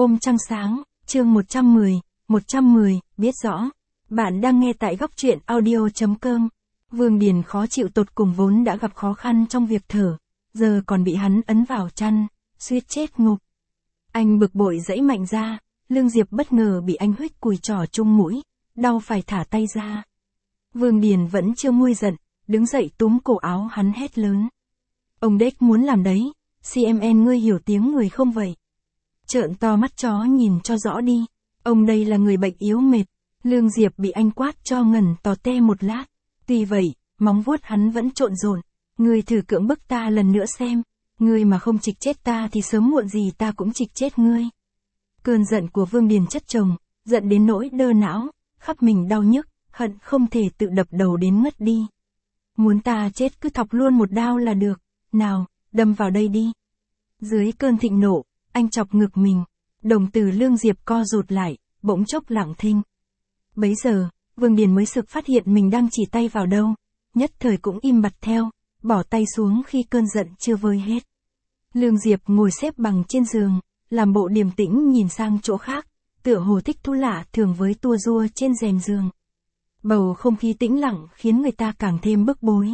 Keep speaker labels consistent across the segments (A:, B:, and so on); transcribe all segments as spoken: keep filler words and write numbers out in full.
A: Hôm trăng sáng, chương một trăm mười, một trăm mười, biết rõ. Bạn đang nghe tại góc truyện audio chấm com. Vương Điền khó chịu tột cùng, vốn đã gặp khó khăn trong việc thở, giờ còn bị hắn ấn vào chăn, suýt chết ngục. Anh bực bội giãy mạnh ra, Lương Diệp bất ngờ bị anh huých cùi trỏ trúng mũi, đau phải thả tay ra. Vương Điền vẫn chưa nguôi giận, đứng dậy túm cổ áo hắn hét lớn. Ông đếch muốn làm đấy, xê em en ngươi hiểu tiếng người không vậy? Trợn to mắt chó nhìn cho rõ đi, ông đây là người bệnh yếu mệt. Lương Diệp bị anh quát cho ngẩn tò te một lát, tuy vậy, móng vuốt hắn vẫn trộn rộn. Ngươi thử cưỡng bức ta lần nữa xem, ngươi mà không trịch chết ta thì sớm muộn gì ta cũng trịch chết ngươi. Cơn giận của Vương Điền chất chồng, giận đến nỗi đơ não, khắp mình đau nhức, hận không thể tự đập đầu đến ngất đi. Muốn ta chết cứ thọc luôn một đao là được, nào, đâm vào đây đi. Dưới cơn thịnh nộ, anh chọc ngực mình, đồng tử Lương Diệp co rụt lại, bỗng chốc lặng thinh. Bấy giờ, Vương Điền mới sực phát hiện mình đang chỉ tay vào đâu, nhất thời cũng im bặt theo, bỏ tay xuống khi cơn giận chưa vơi hết. Lương Diệp ngồi xếp bằng trên giường, làm bộ điềm tĩnh nhìn sang chỗ khác, tựa hồ thích thú lạ thường với tua rua trên rèm giường. Bầu không khí tĩnh lặng khiến người ta càng thêm bức bối.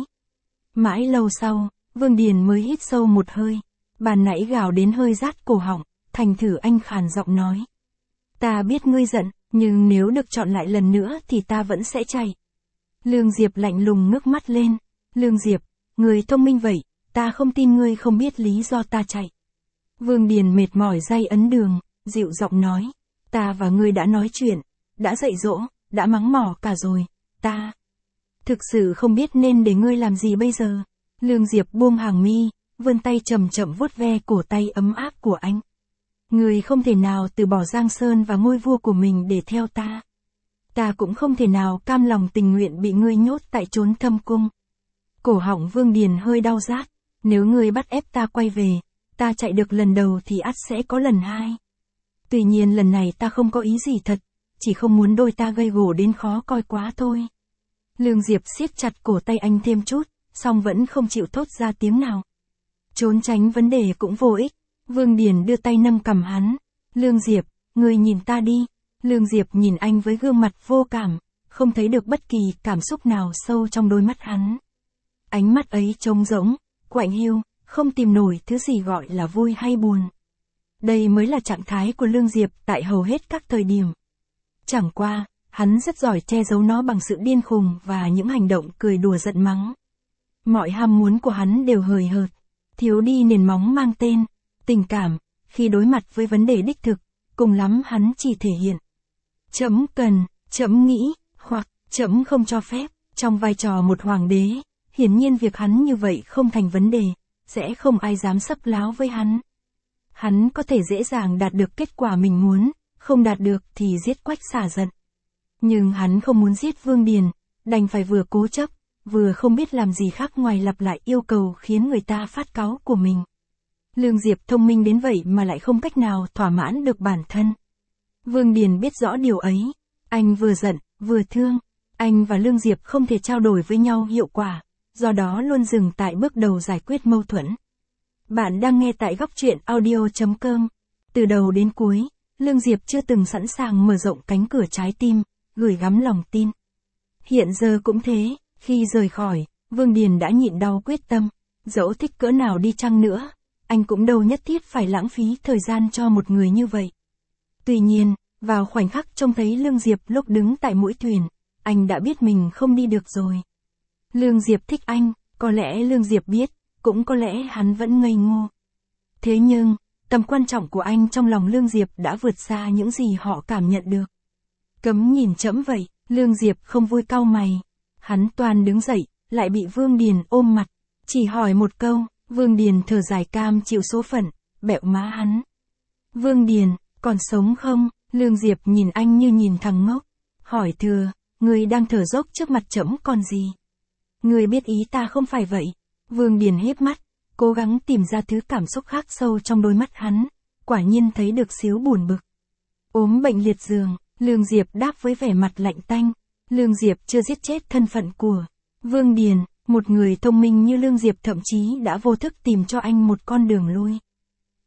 A: Mãi lâu sau, Vương Điền mới hít sâu một hơi, bàn nãy gào đến hơi rát cổ họng, thành thử anh khàn giọng nói. Ta biết ngươi giận, nhưng nếu được chọn lại lần nữa thì ta vẫn sẽ chạy. Lương Diệp lạnh lùng ngước mắt lên. Lương Diệp, người thông minh vậy, ta không tin ngươi không biết lý do ta chạy. Vương Điền mệt mỏi day ấn đường, dịu giọng nói. Ta và ngươi đã nói chuyện, đã dạy dỗ, đã mắng mỏ cả rồi, ta thực sự không biết nên để ngươi làm gì bây giờ. Lương Diệp buông hàng mi, vươn tay chậm chậm vuốt ve cổ tay ấm áp của anh. Ngươi không thể nào từ bỏ Giang Sơn và ngôi vua của mình để theo ta. Ta cũng không thể nào cam lòng tình nguyện bị ngươi nhốt tại chốn thâm cung. Cổ họng Vương Điền hơi đau rát, nếu ngươi bắt ép ta quay về, ta chạy được lần đầu thì ắt sẽ có lần hai. Tuy nhiên lần này ta không có ý gì thật, chỉ không muốn đôi ta gây gổ đến khó coi quá thôi. Lương Diệp siết chặt cổ tay anh thêm chút, song vẫn không chịu thốt ra tiếng nào. Trốn tránh vấn đề cũng vô ích. Vương Điền đưa tay nâng cằm hắn. Lương Diệp, ngươi nhìn ta đi. Lương Diệp nhìn anh với gương mặt vô cảm, không thấy được bất kỳ cảm xúc nào sâu trong đôi mắt hắn. Ánh mắt ấy trống rỗng, quạnh hiu, không tìm nổi thứ gì gọi là vui hay buồn. Đây mới là trạng thái của Lương Diệp tại hầu hết các thời điểm. Chẳng qua, hắn rất giỏi che giấu nó bằng sự điên khùng và những hành động cười đùa giận mắng. Mọi ham muốn của hắn đều hời hợt, thiếu đi nền móng mang tên tình cảm. Khi đối mặt với vấn đề đích thực, cùng lắm hắn chỉ thể hiện chấm cần, chấm nghĩ, hoặc chấm không cho phép. Trong vai trò một hoàng đế, hiển nhiên việc hắn như vậy không thành vấn đề, sẽ không ai dám sấp láo với hắn. Hắn có thể dễ dàng đạt được kết quả mình muốn, không đạt được thì giết quách xả giận. Nhưng hắn không muốn giết Vương Điền, đành phải vừa cố chấp, vừa không biết làm gì khác ngoài lặp lại yêu cầu khiến người ta phát cáu của mình. Lương Diệp thông minh đến vậy mà lại không cách nào thỏa mãn được bản thân. Vương Điền biết rõ điều ấy, anh vừa giận, vừa thương, anh và Lương Diệp không thể trao đổi với nhau hiệu quả, do đó luôn dừng tại bước đầu giải quyết mâu thuẫn. Bạn đang nghe tại góc truyện audio chấm com. Từ đầu đến cuối, Lương Diệp chưa từng sẵn sàng mở rộng cánh cửa trái tim, gửi gắm lòng tin. Hiện giờ cũng thế, khi rời khỏi, Vương Điền đã nhịn đau quyết tâm, dẫu thích cỡ nào đi chăng nữa, anh cũng đâu nhất thiết phải lãng phí thời gian cho một người như vậy. Tuy nhiên, vào khoảnh khắc trông thấy Lương Diệp lúc đứng tại mũi thuyền, anh đã biết mình không đi được rồi. Lương Diệp thích anh, có lẽ Lương Diệp biết, cũng có lẽ hắn vẫn ngây ngô. Thế nhưng, tầm quan trọng của anh trong lòng Lương Diệp đã vượt xa những gì họ cảm nhận được. Cấm nhìn trẫm vậy, Lương Diệp không vui cau mày. Hắn toan đứng dậy, lại bị Vương Điền ôm mặt, chỉ hỏi một câu. Vương Điền thở dài cam chịu số phận, bẹo má hắn. Vương Điền, còn sống không? Lương Diệp nhìn anh như nhìn thằng ngốc. Hỏi thừa, người đang thở dốc trước mặt trẫm còn gì? Người biết ý ta không phải vậy. Vương Điền híp mắt, cố gắng tìm ra thứ cảm xúc khác sâu trong đôi mắt hắn, quả nhiên thấy được xíu buồn bực. Ốm bệnh liệt giường, Lương Diệp đáp với vẻ mặt lạnh tanh. Lương Diệp chưa giết chết thân phận của Vương Điền. Một người thông minh như Lương Diệp thậm chí đã vô thức tìm cho anh một con đường lui.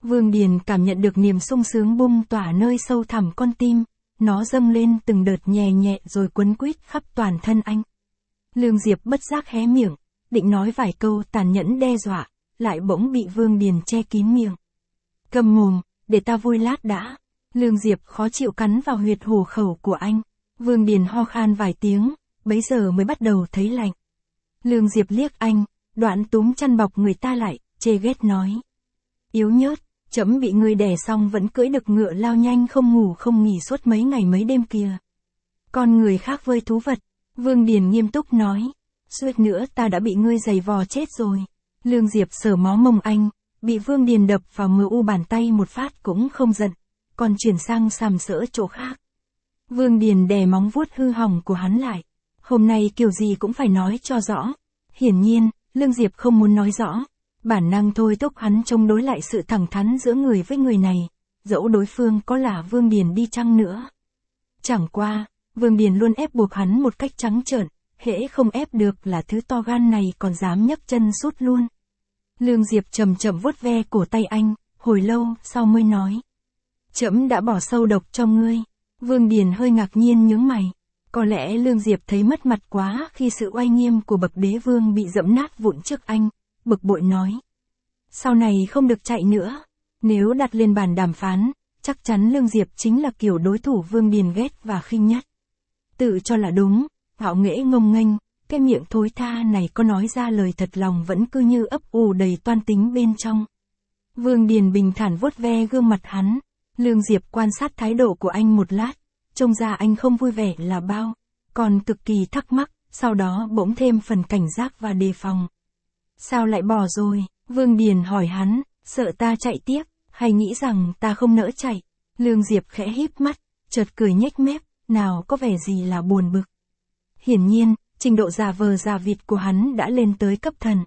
A: Vương Điền cảm nhận được niềm sung sướng bung tỏa nơi sâu thẳm con tim, nó dâng lên từng đợt nhẹ nhẹ rồi quấn quýt khắp toàn thân anh. Lương Diệp bất giác hé miệng, định nói vài câu tàn nhẫn đe dọa, lại bỗng bị Vương Điền che kín miệng. Câm mồm, để ta vui lát đã. Lương Diệp khó chịu cắn vào huyệt hổ khẩu của anh. Vương Điền ho khan vài tiếng, bấy giờ mới bắt đầu thấy lạnh. Lương Diệp liếc anh, đoạn túm chăn bọc người ta lại, chê ghét nói. Yếu nhớt, trẫm bị ngươi đè xong vẫn cưỡi được ngựa lao nhanh không ngủ không nghỉ suốt mấy ngày mấy đêm kìa. Con người khác với thú vật, Vương Điền nghiêm túc nói. Suýt nữa ta đã bị ngươi giày vò chết rồi. Lương Diệp sờ mó mông anh, bị Vương Điền đập vào mờ u bàn tay một phát cũng không giận, còn chuyển sang sàm sỡ chỗ khác. Vương Điền đè móng vuốt hư hỏng của hắn lại. Hôm nay kiểu gì cũng phải nói cho rõ. Hiển nhiên, Lương Diệp không muốn nói rõ. Bản năng thôi thúc hắn chống đối lại sự thẳng thắn giữa người với người này, dẫu đối phương có là Vương Điền đi chăng nữa. Chẳng qua, Vương Điền luôn ép buộc hắn một cách trắng trợn, hễ không ép được là thứ to gan này còn dám nhấc chân sút luôn. Lương Diệp chậm chậm vuốt ve cổ tay anh, hồi lâu sau mới nói. Trẫm đã bỏ sâu độc cho ngươi. Vương Điền hơi ngạc nhiên nhướng mày. Có lẽ Lương Diệp thấy mất mặt quá khi sự oai nghiêm của bậc đế vương bị dẫm nát vụn trước anh, bực bội nói. Sau này không được chạy nữa. Nếu đặt lên bàn đàm phán, chắc chắn Lương Diệp chính là kiểu đối thủ Vương Điền ghét và khinh nhất. Tự cho là đúng, ngạo nghễ ngông nghênh, cái miệng thối tha này có nói ra lời thật lòng vẫn cứ như ấp ủ đầy toan tính bên trong. Vương Điền bình thản vuốt ve gương mặt hắn. Lương Diệp quan sát thái độ của anh một lát, trông ra anh không vui vẻ là bao, còn cực kỳ thắc mắc, sau đó bỗng thêm phần cảnh giác và đề phòng. Sao lại bỏ rồi? Vương Điền hỏi hắn, sợ ta chạy tiếp, hay nghĩ rằng ta không nỡ chạy? Lương Diệp khẽ híp mắt, chợt cười nhếch mép, nào có vẻ gì là buồn bực. Hiển nhiên, trình độ giả vờ giả vịt của hắn đã lên tới cấp thần.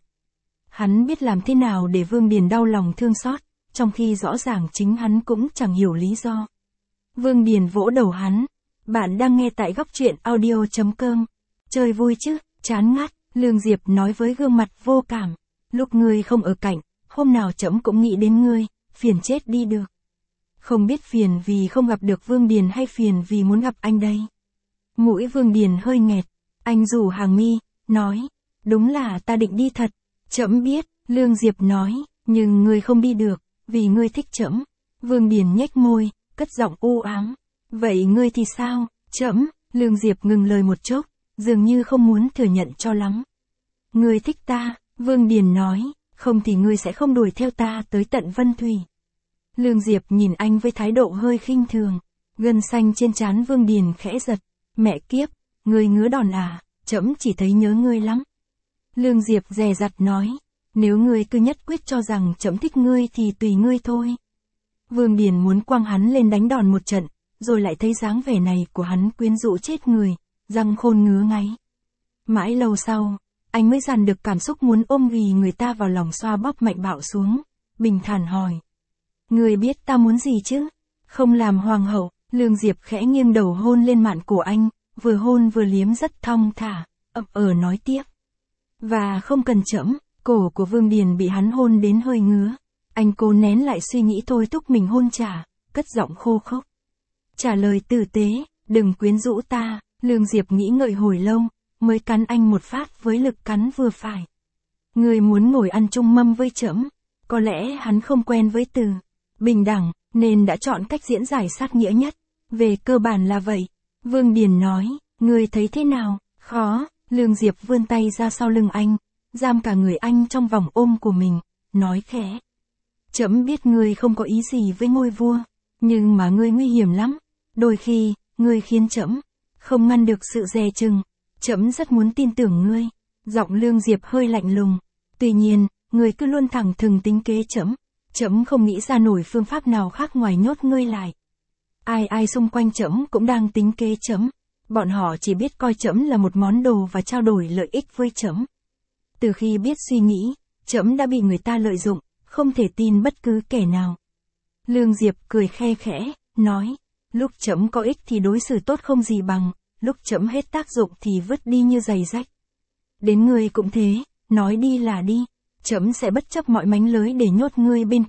A: Hắn biết làm thế nào để Vương Điền đau lòng thương xót, trong khi rõ ràng chính hắn cũng chẳng hiểu lý do. Vương Điền vỗ đầu hắn. Bạn đang nghe tại góc truyện audio chấm com. Chơi vui chứ, chán ngắt, Lương Diệp nói với gương mặt vô cảm. Lúc ngươi không ở cạnh, hôm nào trẫm cũng nghĩ đến ngươi, phiền chết đi được. Không biết phiền vì không gặp được Vương Điền hay phiền vì muốn gặp anh đây. Mũi Vương Điền hơi nghẹt, anh rủ hàng mi, nói. Đúng là ta định đi thật. Trẫm biết, Lương Diệp nói, nhưng ngươi không đi được, vì ngươi thích trẫm. Vương Điền nhếch môi, cất giọng u ám. Vậy ngươi thì sao? Trẫm. Lương Diệp ngừng lời một chốc, dường như không muốn thừa nhận cho lắm. Ngươi thích ta, Vương Điền nói, không thì ngươi sẽ không đuổi theo ta tới tận Vân Thủy. Lương Diệp nhìn anh với thái độ hơi khinh thường, gân xanh trên trán Vương Điền khẽ giật. Mẹ kiếp, ngươi ngứa đòn à, trẫm chỉ thấy nhớ ngươi lắm. Lương Diệp dè dặt nói, nếu ngươi cứ nhất quyết cho rằng trẫm thích ngươi thì tùy ngươi thôi. Vương Điền muốn quăng hắn lên đánh đòn một trận, rồi lại thấy dáng vẻ này của hắn quyến rũ chết người, răng khôn ngứa ngáy. Mãi lâu sau, anh mới dằn được cảm xúc muốn ôm ghì người ta vào lòng xoa bóp mạnh bạo xuống, bình thản hỏi. Ngươi biết ta muốn gì chứ? Không làm hoàng hậu. Lương Diệp khẽ nghiêng đầu hôn lên mạn cổ anh, vừa hôn vừa liếm rất thong thả, ậm ờ nói tiếp. Và không cần trẫm. Cổ của Vương Điền bị hắn hôn đến hơi ngứa. Anh cố nén lại suy nghĩ thôi thúc mình hôn trả, cất giọng khô khốc. Trả lời tử tế, đừng quyến rũ ta. Lương Diệp nghĩ ngợi hồi lâu, mới cắn anh một phát với lực cắn vừa phải. Người muốn ngồi ăn chung mâm với trẫm. Có lẽ hắn không quen với từ bình đẳng, nên đã chọn cách diễn giải sát nghĩa nhất. Về cơ bản là vậy. Vương Điền nói, ngươi thấy thế nào? Khó. Lương Diệp vươn tay ra sau lưng anh, giam cả người anh trong vòng ôm của mình, nói khẽ. Trẫm biết ngươi không có ý gì với ngôi vua, nhưng mà ngươi nguy hiểm lắm. Đôi khi, ngươi khiến trẫm không ngăn được sự dè chừng. Trẫm rất muốn tin tưởng ngươi. Giọng Lương Diệp hơi lạnh lùng. Tuy nhiên, ngươi cứ luôn thẳng thừng tính kế trẫm. Trẫm không nghĩ ra nổi phương pháp nào khác ngoài nhốt ngươi lại. Ai ai xung quanh trẫm cũng đang tính kế trẫm. Bọn họ chỉ biết coi trẫm là một món đồ và trao đổi lợi ích với trẫm. Từ khi biết suy nghĩ, trẫm đã bị người ta lợi dụng, không thể tin bất cứ kẻ nào. Lương Diệp cười khe khẽ, nói, lúc trẫm có ích thì đối xử tốt không gì bằng, lúc trẫm hết tác dụng thì vứt đi như giày rách. Đến ngươi cũng thế, nói đi là đi, trẫm sẽ bất chấp mọi mánh lới để nhốt ngươi bên cạnh,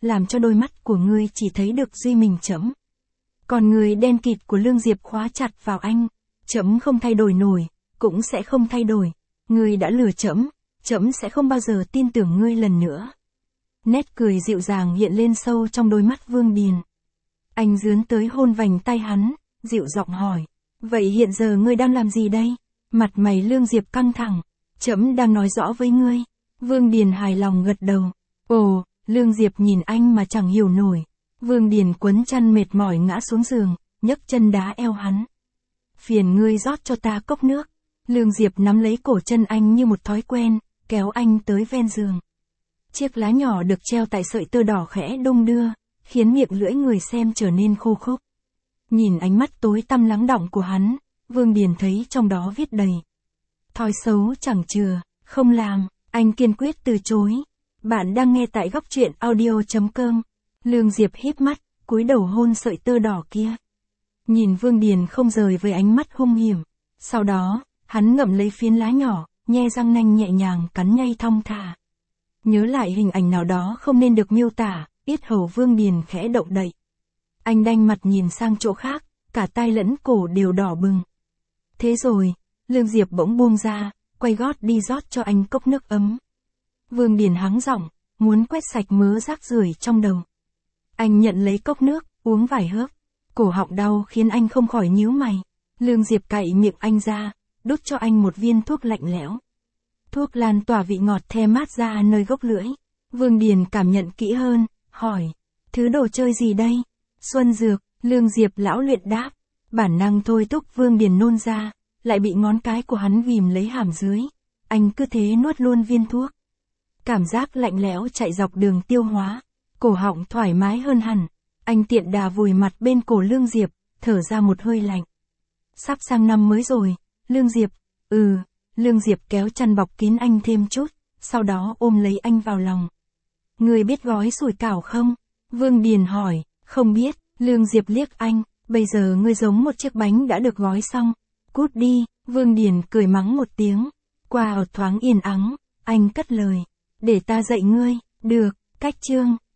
A: làm cho đôi mắt của ngươi chỉ thấy được duy mình trẫm. Còn người đen kịt của Lương Diệp khóa chặt vào anh, trẫm không thay đổi nổi, cũng sẽ không thay đổi. Ngươi đã lừa trẫm, trẫm sẽ không bao giờ tin tưởng ngươi lần nữa. Nét cười dịu dàng hiện lên sâu trong đôi mắt Vương Điền. Anh dướn tới hôn vành tay hắn, dịu giọng hỏi. Vậy hiện giờ ngươi đang làm gì đây? Mặt mày Lương Diệp căng thẳng. Trẫm đang nói rõ với ngươi. Vương Điền hài lòng gật đầu. Ồ, Lương Diệp nhìn anh mà chẳng hiểu nổi. Vương Điền quấn chăn mệt mỏi ngã xuống giường, nhấc chân đá eo hắn. Phiền ngươi rót cho ta cốc nước. Lương Diệp nắm lấy cổ chân anh như một thói quen, kéo anh tới ven giường. Chiếc lá nhỏ được treo tại sợi tơ đỏ khẽ đung đưa, khiến miệng lưỡi người xem trở nên khô khốc. Nhìn ánh mắt tối tăm lắng đọng của hắn, Vương Điền thấy trong đó viết đầy. Thói xấu chẳng chừa, không làm, anh kiên quyết từ chối. Bạn đang nghe tại góc truyện audio chấm com. Lương Diệp híp mắt, cúi đầu hôn sợi tơ đỏ kia. Nhìn Vương Điền không rời với ánh mắt hung hiểm. Sau đó, hắn ngậm lấy phiến lá nhỏ, nhe răng nanh nhẹ nhàng cắn nhai thong thả. Nhớ lại hình ảnh nào đó không nên được miêu tả, yết hầu Vương Điền khẽ động đậy. Anh đanh mặt nhìn sang chỗ khác, cả tai lẫn cổ đều đỏ bừng. Thế rồi, Lương Diệp bỗng buông ra, quay gót đi rót cho anh cốc nước ấm. Vương Điền hắng giọng, muốn quét sạch mớ rác rưởi trong đầu. Anh nhận lấy cốc nước, uống vài hớp. Cổ họng đau khiến anh không khỏi nhíu mày. Lương Diệp cạy miệng anh ra, đút cho anh một viên thuốc lạnh lẽo. Thuốc lan tỏa vị ngọt the mát ra nơi gốc lưỡi. Vương Điền cảm nhận kỹ hơn, hỏi. Thứ đồ chơi gì đây? Xuân dược, Lương Diệp lão luyện đáp. Bản năng thôi thúc Vương Điền nôn ra, lại bị ngón cái của hắn ghìm lấy hàm dưới. Anh cứ thế nuốt luôn viên thuốc. Cảm giác lạnh lẽo chạy dọc đường tiêu hóa. Cổ họng thoải mái hơn hẳn. Anh tiện đà vùi mặt bên cổ Lương Diệp, thở ra một hơi lạnh. Sắp sang năm mới rồi, Lương Diệp. Ừ, Lương Diệp kéo chăn bọc kín anh thêm chút, sau đó ôm lấy anh vào lòng. Ngươi biết gói sủi cảo không? Vương Điền hỏi. Không biết. Lương Diệp liếc anh. Bây giờ ngươi giống một chiếc bánh đã được gói xong. Cút đi. Vương Điền cười mắng một tiếng. Qua ở thoáng yên ắng, anh cất lời. Để ta dạy ngươi. Được. Cách chương.